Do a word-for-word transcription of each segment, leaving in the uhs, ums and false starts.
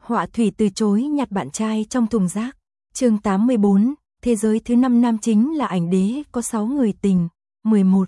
Họa thủy từ chối nhặt bạn trai trong thùng rác. Chương tám mươi bốn, thế giới thứ năm nam chính là ảnh đế có sáu người tình. mười một.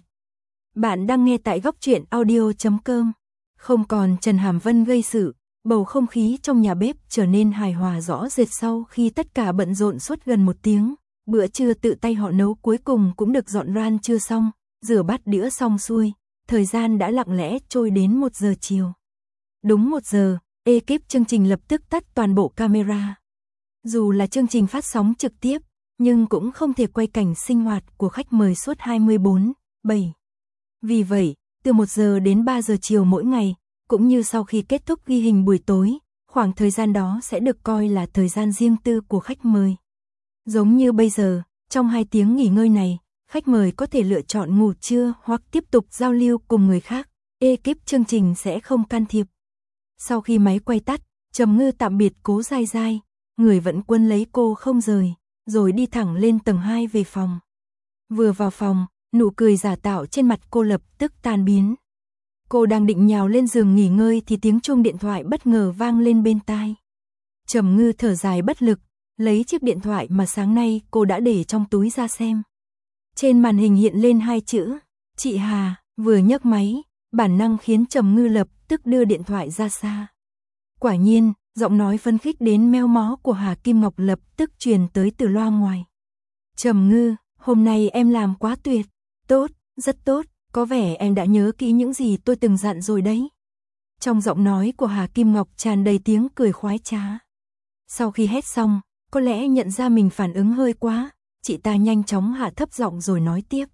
Bạn đang nghe tại góc truyện audio chấm com. Không còn Trần Hàm Vân gây sự, bầu không khí trong nhà bếp trở nên hài hòa rõ rệt sau khi tất cả bận rộn suốt gần một tiếng. Bữa trưa tự tay họ nấu cuối cùng cũng được dọn ran chưa xong, rửa bát đĩa xong xuôi, thời gian đã lặng lẽ trôi đến một giờ chiều. Đúng một giờ, ekip chương trình lập tức tắt toàn bộ camera. Dù là chương trình phát sóng trực tiếp, nhưng cũng không thể quay cảnh sinh hoạt của khách mời suốt hai mươi bốn, bảy. Vì vậy, từ một giờ đến ba giờ chiều mỗi ngày, cũng như sau khi kết thúc ghi hình buổi tối, khoảng thời gian đó sẽ được coi là thời gian riêng tư của khách mời. Giống như bây giờ, trong hai tiếng nghỉ ngơi này, khách mời có thể lựa chọn ngủ trưa hoặc tiếp tục giao lưu cùng người khác, ekip chương trình sẽ không can thiệp. Sau khi máy quay tắt, Trầm Ngư tạm biệt Cố Giai Giai, người vẫn quân lấy cô không rời, rồi đi thẳng lên tầng hai về phòng. Vừa vào phòng, nụ cười giả tạo trên mặt cô lập tức tan biến. Cô đang định nhào lên giường nghỉ ngơi thì tiếng chuông điện thoại bất ngờ vang lên bên tai. Trầm Ngư thở dài bất lực, lấy chiếc điện thoại mà sáng nay cô đã để trong túi ra xem. Trên màn hình hiện lên hai chữ, chị Hà, vừa nhấc máy, bản năng khiến Trầm Ngư lập tức đưa điện thoại ra xa. Quả nhiên, giọng nói phấn khích đến meo mó của Hà Kim Ngọc lập tức truyền tới từ loa ngoài. Trầm Ngư, hôm nay em làm quá tuyệt, tốt, rất tốt, có vẻ em đã nhớ kỹ những gì tôi từng dặn rồi đấy. Trong giọng nói của Hà Kim Ngọc tràn đầy tiếng cười khoái trá. Sau khi hét xong, có lẽ nhận ra mình phản ứng hơi quá, chị ta nhanh chóng hạ thấp giọng rồi nói tiếp.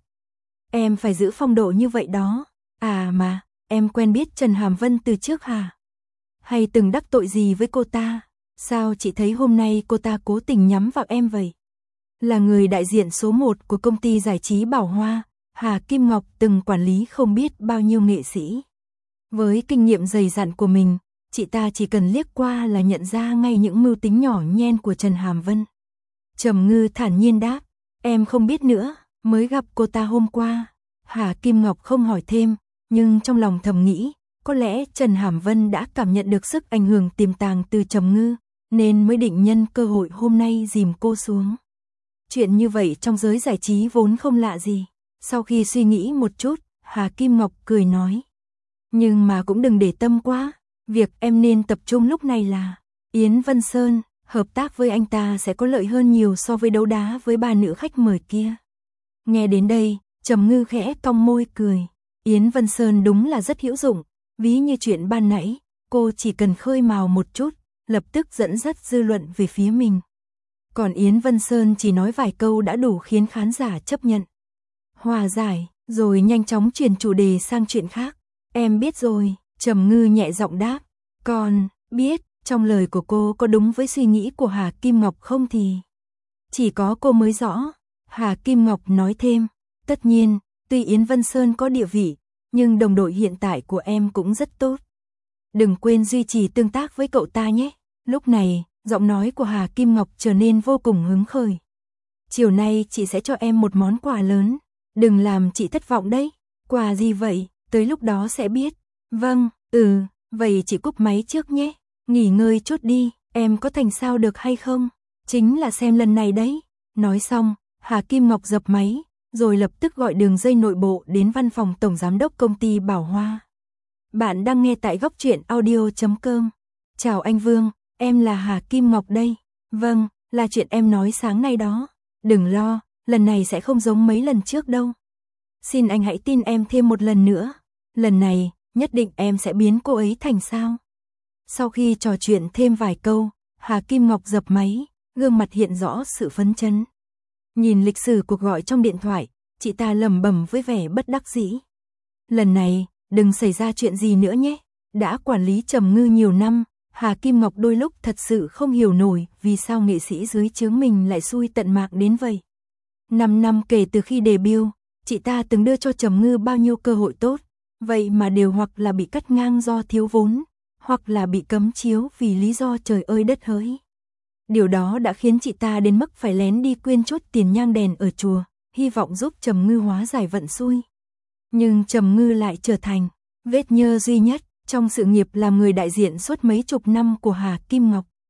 Em phải giữ phong độ như vậy đó, à mà, em quen biết Trần Hàm Vân từ trước hả? Hay từng đắc tội gì với cô ta? Sao chị thấy hôm nay cô ta cố tình nhắm vào em vậy? Là người đại diện số một của công ty giải trí Bảo Hoa, Hà Kim Ngọc từng quản lý không biết bao nhiêu nghệ sĩ. Với kinh nghiệm dày dặn của mình, chị ta chỉ cần liếc qua là nhận ra ngay những mưu tính nhỏ nhen của Trần Hàm Vân. Trầm Ngư thản nhiên đáp, em không biết nữa, mới gặp cô ta hôm qua. Hà Kim Ngọc không hỏi thêm, nhưng trong lòng thầm nghĩ, có lẽ Trần Hàm Vân đã cảm nhận được sức ảnh hưởng tiềm tàng từ Trầm Ngư, nên mới định nhân cơ hội hôm nay dìm cô xuống. Chuyện như vậy trong giới giải trí vốn không lạ gì. Sau khi suy nghĩ một chút, Hà Kim Ngọc cười nói. Nhưng mà cũng đừng để tâm quá, việc em nên tập trung lúc này là Yến Vân Sơn, hợp tác với anh ta sẽ có lợi hơn nhiều so với đấu đá với ba nữ khách mời kia. Nghe đến đây, Trầm Ngư khẽ cong môi cười. Yến Vân Sơn đúng là rất hữu dụng, ví như chuyện ban nãy, cô chỉ cần khơi mào một chút, lập tức dẫn dắt dư luận về phía mình. Còn Yến Vân Sơn chỉ nói vài câu đã đủ khiến khán giả chấp nhận. Hòa giải, rồi nhanh chóng chuyển chủ đề sang chuyện khác. Em biết rồi, Trầm Ngư nhẹ giọng đáp. Còn, biết, trong lời của cô có đúng với suy nghĩ của Hà Kim Ngọc không thì chỉ có cô mới rõ. Hà Kim Ngọc nói thêm, tất nhiên, tuy Yến Vân Sơn có địa vị, nhưng đồng đội hiện tại của em cũng rất tốt. Đừng quên duy trì tương tác với cậu ta nhé. Lúc này, giọng nói của Hà Kim Ngọc trở nên vô cùng hứng khởi. Chiều nay chị sẽ cho em một món quà lớn. Đừng làm chị thất vọng đấy. Quà gì vậy? Tới lúc đó sẽ biết. Vâng, ừ, vậy chị cúp máy trước nhé. Nghỉ ngơi chút đi, em có thành sao được hay không? Chính là xem lần này đấy. Nói xong, Hà Kim Ngọc dập máy, rồi lập tức gọi đường dây nội bộ đến văn phòng tổng giám đốc công ty Bảo Hoa. Bạn đang nghe tại góc truyện audio chấm com. Chào anh Vương, em là Hà Kim Ngọc đây. Vâng, là chuyện em nói sáng nay đó. Đừng lo, lần này sẽ không giống mấy lần trước đâu. Xin anh hãy tin em thêm một lần nữa. Lần này, nhất định em sẽ biến cô ấy thành sao. Sau khi trò chuyện thêm vài câu, Hà Kim Ngọc dập máy, gương mặt hiện rõ sự phấn chấn. Nhìn lịch sử cuộc gọi trong điện thoại, chị ta lẩm bẩm với vẻ bất đắc dĩ. Lần này, đừng xảy ra chuyện gì nữa nhé. Đã quản lý Trầm Ngư nhiều năm, Hà Kim Ngọc đôi lúc thật sự không hiểu nổi vì sao nghệ sĩ dưới trướng mình lại xui tận mạng đến vậy. Năm năm kể từ khi debut, chị ta từng đưa cho Trầm Ngư bao nhiêu cơ hội tốt, vậy mà đều hoặc là bị cắt ngang do thiếu vốn, hoặc là bị cấm chiếu vì lý do trời ơi đất hỡi. Điều đó đã khiến chị ta đến mức phải lén đi quyên chốt tiền nhang đèn ở chùa, hy vọng giúp Trầm Ngư hóa giải vận xui. Nhưng Trầm Ngư lại trở thành vết nhơ duy nhất trong sự nghiệp làm người đại diện suốt mấy chục năm của Hà Kim Ngọc.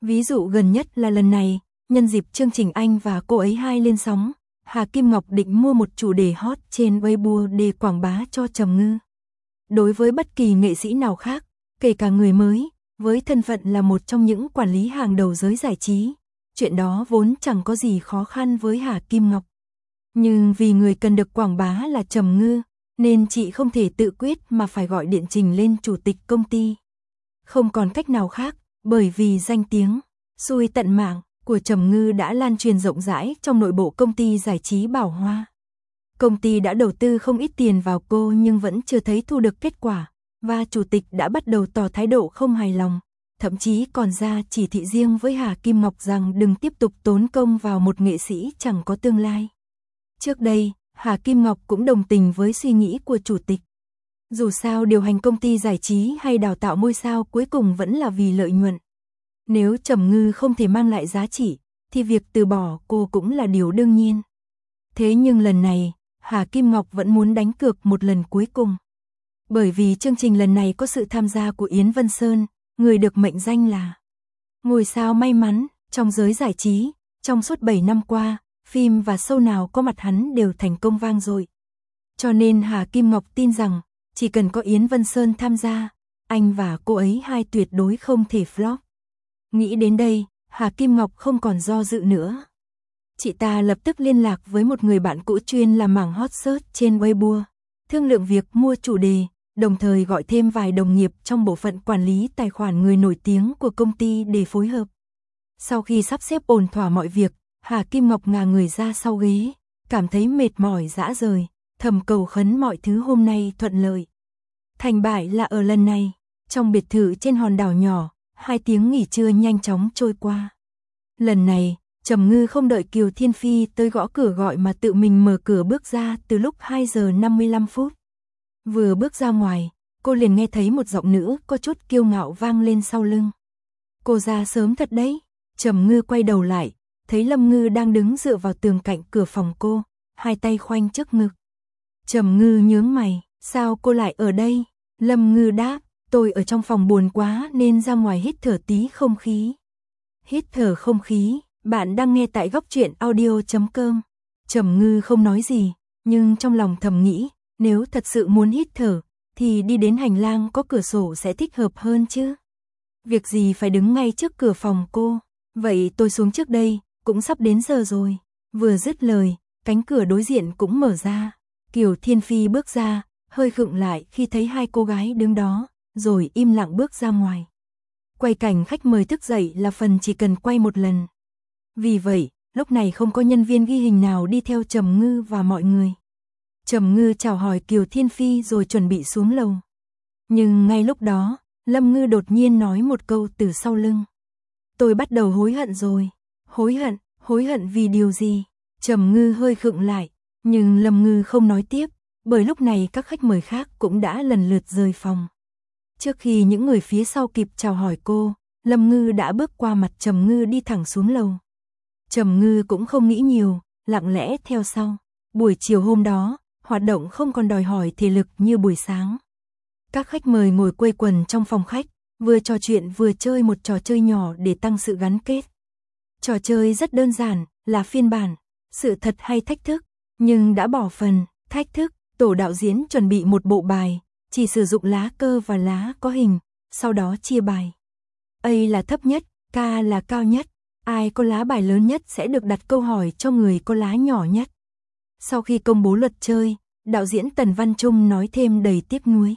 Ví dụ gần nhất là lần này, nhân dịp chương trình Anh và Cô ấy hai lên sóng, Hà Kim Ngọc định mua một chủ đề hot trên Weibo để quảng bá cho Trầm Ngư. Đối với bất kỳ nghệ sĩ nào khác, kể cả người mới, với thân phận là một trong những quản lý hàng đầu giới giải trí, chuyện đó vốn chẳng có gì khó khăn với Hà Kim Ngọc. Nhưng vì người cần được quảng bá là Trầm Ngư, nên chị không thể tự quyết mà phải gọi điện trình lên chủ tịch công ty. Không còn cách nào khác, bởi vì danh tiếng xui tận mạng của Trầm Ngư đã lan truyền rộng rãi trong nội bộ công ty giải trí Bảo Hoa. Công ty đã đầu tư không ít tiền vào cô nhưng vẫn chưa thấy thu được kết quả, và chủ tịch đã bắt đầu tỏ thái độ không hài lòng, thậm chí còn ra chỉ thị riêng với Hà Kim Ngọc rằng đừng tiếp tục tốn công vào một nghệ sĩ chẳng có tương lai. Trước đây, Hà Kim Ngọc cũng đồng tình với suy nghĩ của chủ tịch. Dù sao điều hành công ty giải trí hay đào tạo ngôi sao cuối cùng vẫn là vì lợi nhuận. Nếu Trầm Ngư không thể mang lại giá trị, thì việc từ bỏ cô cũng là điều đương nhiên. Thế nhưng lần này, Hà Kim Ngọc vẫn muốn đánh cược một lần cuối cùng. Bởi vì chương trình lần này có sự tham gia của Yến Vân Sơn, người được mệnh danh là ngôi sao may mắn trong giới giải trí. Trong suốt bảy năm qua, phim và show nào có mặt hắn đều thành công vang dội. Cho nên Hà Kim Ngọc tin rằng, chỉ cần có Yến Vân Sơn tham gia, anh và cô ấy hai tuyệt đối không thể flop. Nghĩ đến đây, Hà Kim Ngọc không còn do dự nữa. Chị ta lập tức liên lạc với một người bạn cũ chuyên làm mảng hot search trên Weibo, thương lượng việc mua chủ đề, đồng thời gọi thêm vài đồng nghiệp trong bộ phận quản lý tài khoản người nổi tiếng của công ty để phối hợp. Sau khi sắp xếp ổn thỏa mọi việc, Hà Kim Ngọc ngả người ra sau ghế, cảm thấy mệt mỏi rã rời, thầm cầu khấn mọi thứ hôm nay thuận lợi. Thành bại là ở lần này, trong biệt thự trên hòn đảo nhỏ, hai tiếng nghỉ trưa nhanh chóng trôi qua. Lần này, Trầm Ngư không đợi Kiều Thiên Phi tới gõ cửa gọi mà tự mình mở cửa bước ra từ lúc hai giờ năm mươi lăm phút. Vừa bước ra ngoài, cô liền nghe thấy một giọng nữ có chút kiêu ngạo vang lên sau lưng. Cô ra sớm thật đấy. Trầm Ngư quay đầu lại, thấy Lâm Ngư đang đứng dựa vào tường cạnh cửa phòng cô, hai tay khoanh trước ngực. Trầm Ngư nhướng mày, sao cô lại ở đây? Lâm Ngư đáp, tôi ở trong phòng buồn quá nên ra ngoài hít thở tí không khí. Hít thở không khí, bạn đang nghe tại góc truyện audio chấm com. Trầm Ngư không nói gì, nhưng trong lòng thầm nghĩ, nếu thật sự muốn hít thở, thì đi đến hành lang có cửa sổ sẽ thích hợp hơn chứ. Việc gì phải đứng ngay trước cửa phòng cô, vậy tôi xuống trước đây, cũng sắp đến giờ rồi. Vừa dứt lời, cánh cửa đối diện cũng mở ra. Kiều Thiên Phi bước ra, hơi khựng lại khi thấy hai cô gái đứng đó, rồi im lặng bước ra ngoài. Quay cảnh khách mời thức dậy là phần chỉ cần quay một lần. Vì vậy, lúc này không có nhân viên ghi hình nào đi theo Trầm Ngư và mọi người. Trầm Ngư chào hỏi Kiều Thiên Phi rồi chuẩn bị xuống lầu. Nhưng ngay lúc đó, Lâm Ngư đột nhiên nói một câu từ sau lưng. Tôi bắt đầu hối hận rồi. Hối hận, hối hận vì điều gì? Trầm Ngư hơi khựng lại, nhưng Lâm Ngư không nói tiếp, bởi lúc này các khách mời khác cũng đã lần lượt rời phòng. Trước khi những người phía sau kịp chào hỏi cô, Lâm Ngư đã bước qua mặt Trầm Ngư đi thẳng xuống lầu. Trầm Ngư cũng không nghĩ nhiều, lặng lẽ theo sau. Buổi chiều hôm đó, hoạt động không còn đòi hỏi thể lực như buổi sáng. Các khách mời ngồi quây quần trong phòng khách, vừa trò chuyện vừa chơi một trò chơi nhỏ để tăng sự gắn kết. Trò chơi rất đơn giản, là phiên bản, sự thật hay thách thức, nhưng đã bỏ phần, thách thức, tổ đạo diễn chuẩn bị một bộ bài, chỉ sử dụng lá cơ và lá có hình, sau đó chia bài. A là thấp nhất, K là cao nhất, ai có lá bài lớn nhất sẽ được đặt câu hỏi cho người có lá nhỏ nhất. Sau khi công bố luật chơi, đạo diễn Tần Văn Trung nói thêm đầy tiếc nuối.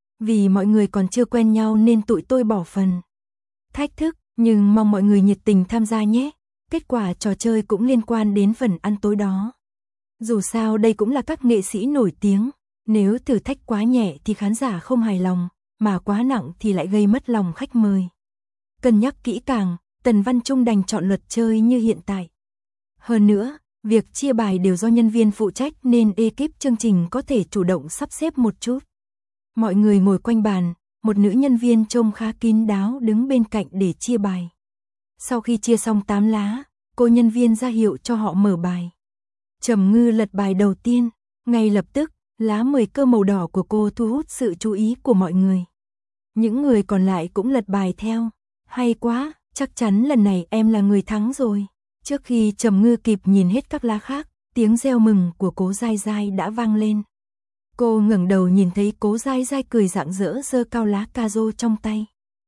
Vì mọi người còn chưa quen nhau nên tụi tôi bỏ phần thách thức, nhưng mong mọi người nhiệt tình tham gia nhé. Kết quả trò chơi cũng liên quan đến phần ăn tối đó. Dù sao đây cũng là các nghệ sĩ nổi tiếng, nếu thử thách quá nhẹ thì khán giả không hài lòng, mà quá nặng thì lại gây mất lòng khách mời. Cân nhắc kỹ càng, Tần Văn Trung đành chọn luật chơi như hiện tại. Hơn nữa, việc chia bài đều do nhân viên phụ trách nên ekip chương trình có thể chủ động sắp xếp một chút. Mọi người ngồi quanh bàn, một nữ nhân viên trông khá kín đáo đứng bên cạnh để chia bài. Sau khi chia xong tám lá, cô nhân viên ra hiệu cho họ mở bài. Trầm Ngư lật bài đầu tiên, ngay lập tức, lá mười cơ màu đỏ của cô thu hút sự chú ý của mọi người. Những người còn lại cũng lật bài theo. Hay quá, chắc chắn lần này em là người thắng rồi. Trước khi Trầm Ngư kịp nhìn hết các lá khác, tiếng reo mừng của Cố Giai Giai đã vang lên. Cô ngẩng đầu nhìn thấy Cố Giai Giai cười rạng rỡ giơ cao lá cà rô trong tay.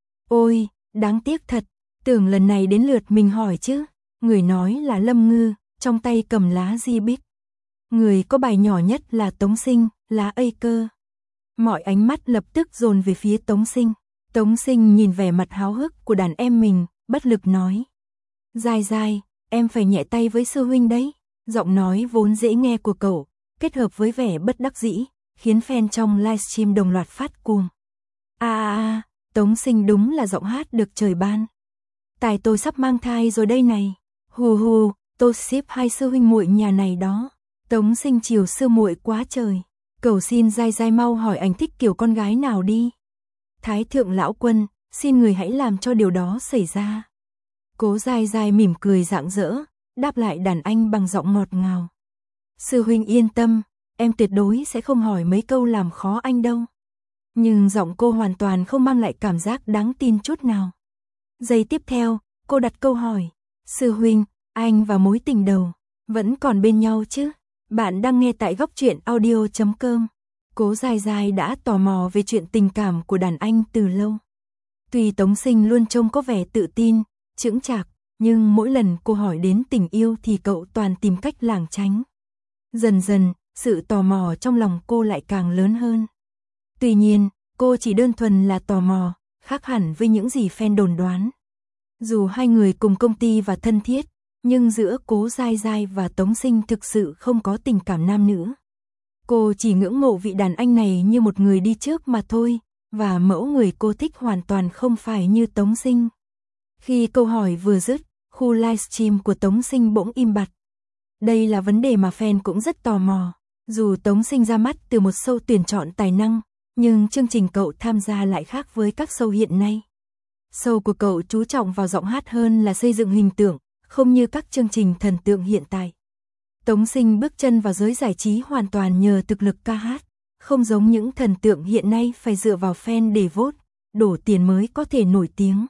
Ôi, đáng tiếc thật, tưởng lần này đến lượt mình hỏi chứ. Người nói là Lâm Ngư, trong tay cầm lá di bích. Người có bài nhỏ nhất là Tống Sinh, lá A cơ. Mọi ánh mắt lập tức dồn về phía Tống Sinh. Tống Sinh nhìn vẻ mặt háo hức của đàn em mình, bất lực nói. Giai Giai, em phải nhẹ tay với sư huynh đấy. Giọng nói vốn dễ nghe của cậu, kết hợp với vẻ bất đắc dĩ, khiến fan trong livestream đồng loạt phát cuồng. À à à, Tống Sinh đúng là giọng hát được trời ban. Tài tôi sắp mang thai rồi đây này. Hù hù, tôi ship hai sư huynh muội nhà này đó. Tống Sinh chiều sư muội quá trời. Cầu xin Giai Giai mau hỏi anh thích kiểu con gái nào đi. Thái thượng lão quân, xin người hãy làm cho điều đó xảy ra. Cố Giai Giai mỉm cười rạng rỡ, đáp lại đàn anh bằng giọng ngọt ngào. Sư huynh yên tâm, em tuyệt đối sẽ không hỏi mấy câu làm khó anh đâu. Nhưng giọng cô hoàn toàn không mang lại cảm giác đáng tin chút nào. Giây tiếp theo, cô đặt câu hỏi. Sư huynh, anh và mối tình đầu, vẫn còn bên nhau chứ? Bạn đang nghe tại góc truyện audio chấm com. Cố Giai Giai đã tò mò về chuyện tình cảm của đàn anh từ lâu. Tuy Tống Sinh luôn trông có vẻ tự tin, chững chạc, nhưng mỗi lần cô hỏi đến tình yêu thì cậu toàn tìm cách lảng tránh. Dần dần, sự tò mò trong lòng cô lại càng lớn hơn. Tuy nhiên, cô chỉ đơn thuần là tò mò, khác hẳn với những gì fan đồn đoán. Dù hai người cùng công ty và thân thiết, nhưng giữa Cố Giai Giai và Tống Sinh thực sự không có tình cảm nam nữ. Cô chỉ ngưỡng mộ vị đàn anh này như một người đi trước mà thôi, và mẫu người cô thích hoàn toàn không phải như Tống Sinh. Khi câu hỏi vừa dứt, khu livestream của Tống Sinh bỗng im bặt. Đây là vấn đề mà fan cũng rất tò mò. Dù Tống Sinh ra mắt từ một show tuyển chọn tài năng, nhưng chương trình cậu tham gia lại khác với các show hiện nay. Show của cậu chú trọng vào giọng hát hơn là xây dựng hình tượng, không như các chương trình thần tượng hiện tại. Tống Sinh bước chân vào giới giải trí hoàn toàn nhờ thực lực ca hát, không giống những thần tượng hiện nay phải dựa vào fan để vote, đổ tiền mới có thể nổi tiếng.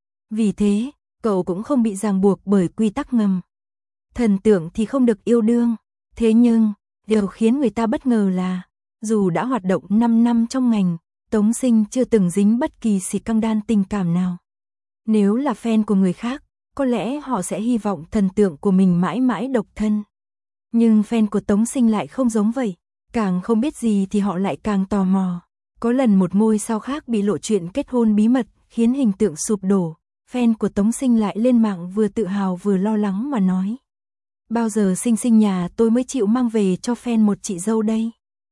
Vì thế, cậu cũng không bị ràng buộc bởi quy tắc ngầm. Thần tượng thì không được yêu đương, thế nhưng, điều khiến người ta bất ngờ là, dù đã hoạt động năm năm trong ngành, Tống Sinh chưa từng dính bất kỳ xì căng đan tình cảm nào. Nếu là fan của người khác, có lẽ họ sẽ hy vọng thần tượng của mình mãi mãi độc thân. Nhưng fan của Tống Sinh lại không giống vậy, càng không biết gì thì họ lại càng tò mò. Có lần một ngôi sao khác bị lộ chuyện kết hôn bí mật, khiến hình tượng sụp đổ, fan của Tống Sinh lại lên mạng vừa tự hào vừa lo lắng mà nói. Bao giờ Sinh Sinh nhà tôi mới chịu mang về cho fan một chị dâu đây?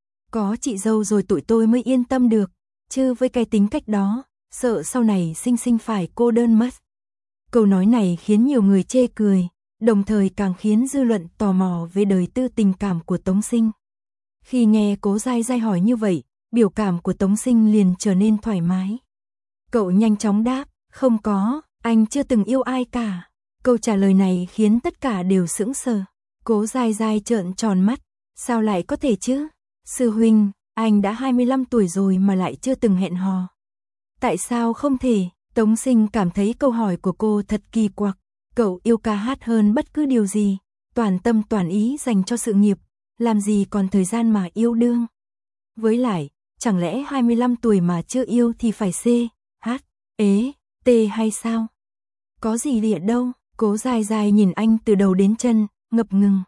Có chị dâu rồi tụi tôi mới yên tâm được, chứ với cái tính cách đó, sợ sau này Sinh Sinh phải cô đơn mất. Câu nói này khiến nhiều người chê cười, đồng thời càng khiến dư luận tò mò về đời tư tình cảm của Tống Sinh. Khi nghe Cố Giai Giai hỏi như vậy, biểu cảm của Tống Sinh liền trở nên thoải mái. Cậu nhanh chóng đáp, không có, anh chưa từng yêu ai cả. Câu trả lời này khiến tất cả đều sững sờ. Cố Giai Giai trợn tròn mắt, sao lại có thể chứ? Sư huynh, anh đã hai mươi lăm tuổi rồi mà lại chưa từng hẹn hò. Tại sao không thể? Tống Sinh cảm thấy câu hỏi của cô thật kỳ quặc. Cậu yêu ca hát hơn bất cứ điều gì, toàn tâm toàn ý dành cho sự nghiệp, làm gì còn thời gian mà yêu đương. Với lại, chẳng lẽ hai mươi lăm tuổi mà chưa yêu thì phải C, H, ế, T hay sao? Có gì lịa đâu. Cố Giai Giai nhìn anh từ đầu đến chân, ngập ngừng.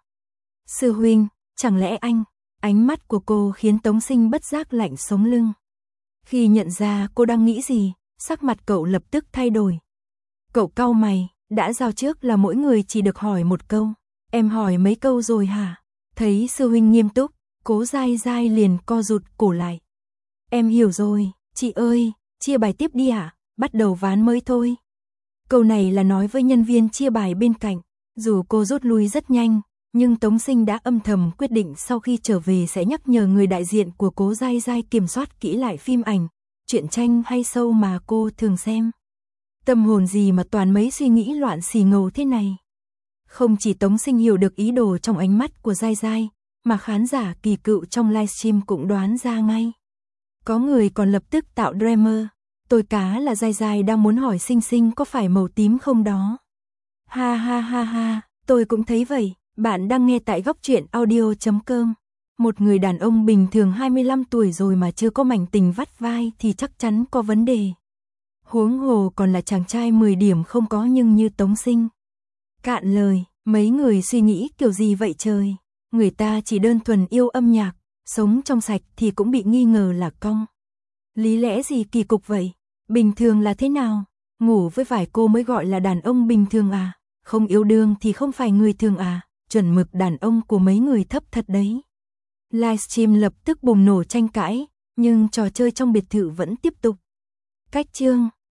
Sư huynh, chẳng lẽ anh? Ánh mắt của cô khiến Tống Sinh bất giác lạnh sống lưng. Khi nhận ra cô đang nghĩ gì, sắc mặt cậu lập tức thay đổi. Cậu cau mày, đã giao trước là mỗi người chỉ được hỏi một câu. Em hỏi mấy câu rồi hả? Thấy sư huynh nghiêm túc, Cố Giai Giai liền co rụt cổ lại. Em hiểu rồi, chị ơi, chia bài tiếp đi ạ, bắt đầu ván mới thôi. Câu này là nói với nhân viên chia bài bên cạnh. Dù cô rút lui rất nhanh, nhưng Tống Sinh đã âm thầm quyết định sau khi trở về sẽ nhắc nhở người đại diện của Cố Giai Giai kiểm soát kỹ lại phim ảnh, truyện tranh hay show mà cô thường xem. Tâm hồn gì mà toàn mấy suy nghĩ loạn xì ngầu thế này. Không chỉ Tống Sinh hiểu được ý đồ trong ánh mắt của Giai Giai, mà khán giả kỳ cựu trong livestream cũng đoán ra ngay. Có người còn lập tức tạo drama. Tôi cá là dai dai đang muốn hỏi Sinh Sinh có phải màu tím không đó. Ha ha ha ha, tôi cũng thấy vậy. Bạn đang nghe tại góc truyện audio chấm com. Một người đàn ông bình thường hai mươi lăm tuổi rồi mà chưa có mảnh tình vắt vai thì chắc chắn có vấn đề. Huống hồ còn là chàng trai mười điểm không có nhưng như Tống Sinh. Cạn lời, mấy người suy nghĩ kiểu gì vậy trời? Người ta chỉ đơn thuần yêu âm nhạc, sống trong sạch thì cũng bị nghi ngờ là cong. Lý lẽ gì kỳ cục vậy? Bình thường là thế nào? Ngủ với vài cô mới gọi là đàn ông bình thường à? Không yêu đương thì không phải người thường à? Chuẩn mực đàn ông của mấy người thấp thật đấy. Livestream lập tức bùng nổ tranh cãi, nhưng trò chơi trong biệt thự vẫn tiếp tục. Cách chương